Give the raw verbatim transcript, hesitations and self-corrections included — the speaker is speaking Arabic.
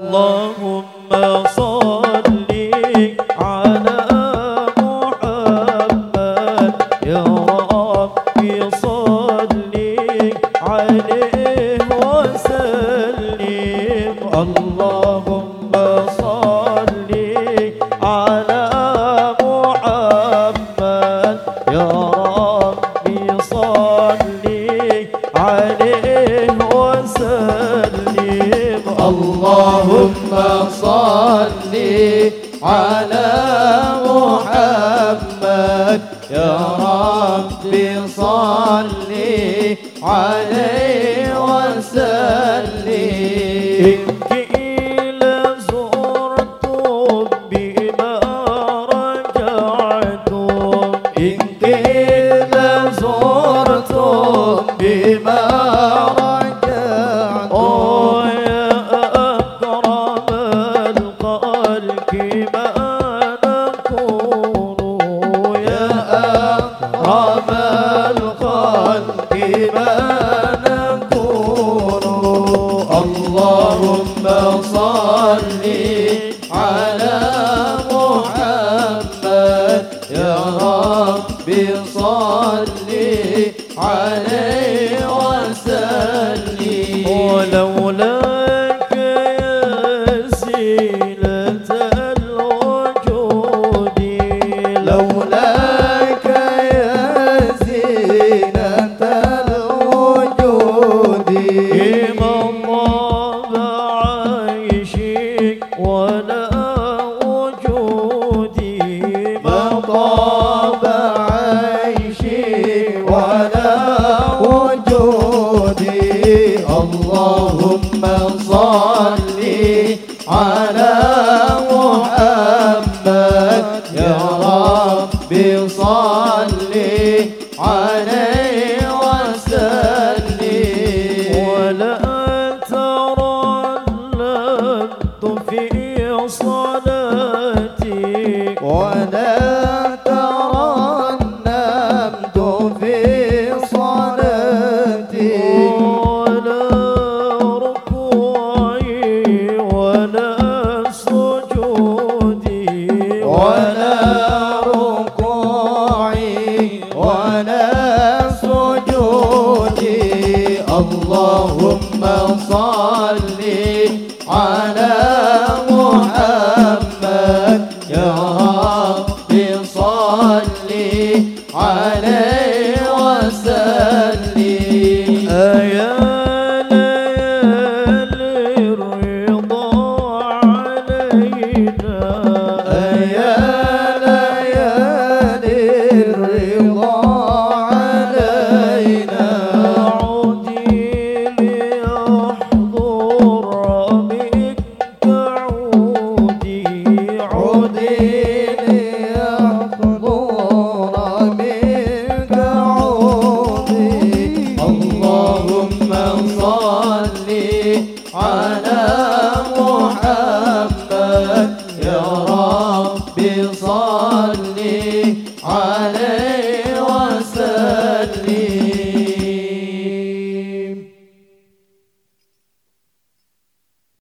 اللهم صل على محمد يا ربي صل عليه وسلم. اللهم صل على محمد يا ربي صل عليه وسلم. اللهم صل على محمد يا ربي صل عليه وسلم. إن زرتم بما رجعتم إن قيل زرتم بما رجعتم يا أكرم الخلق ما نكون يا أكرم الخلق ما نكون. اللهم صل على محمد يا ربي صل عليه وسلم. ولولاك يا زينة الوجود لولاك يا زينة الوجود ما طاب عيشك ولا وجودي ما طاب عيشي ولا وجودي. اللهم صل على محمد يا ربي صل عليه وسلم. ولا ترددت في صلاتي ولا ترنمت في صلاتي ولا ركوعي ولا سجودي ولا ركوعي ولا سجودي. اللهم صل على محمد يا ربي صل عليه وسلم. يا ليالي الرضا علينا يا ليالي الرضا علينا عودي ليحضر منك عودي عودي ليحضر منك عودي. اللهم صل على محمد يا ربي صل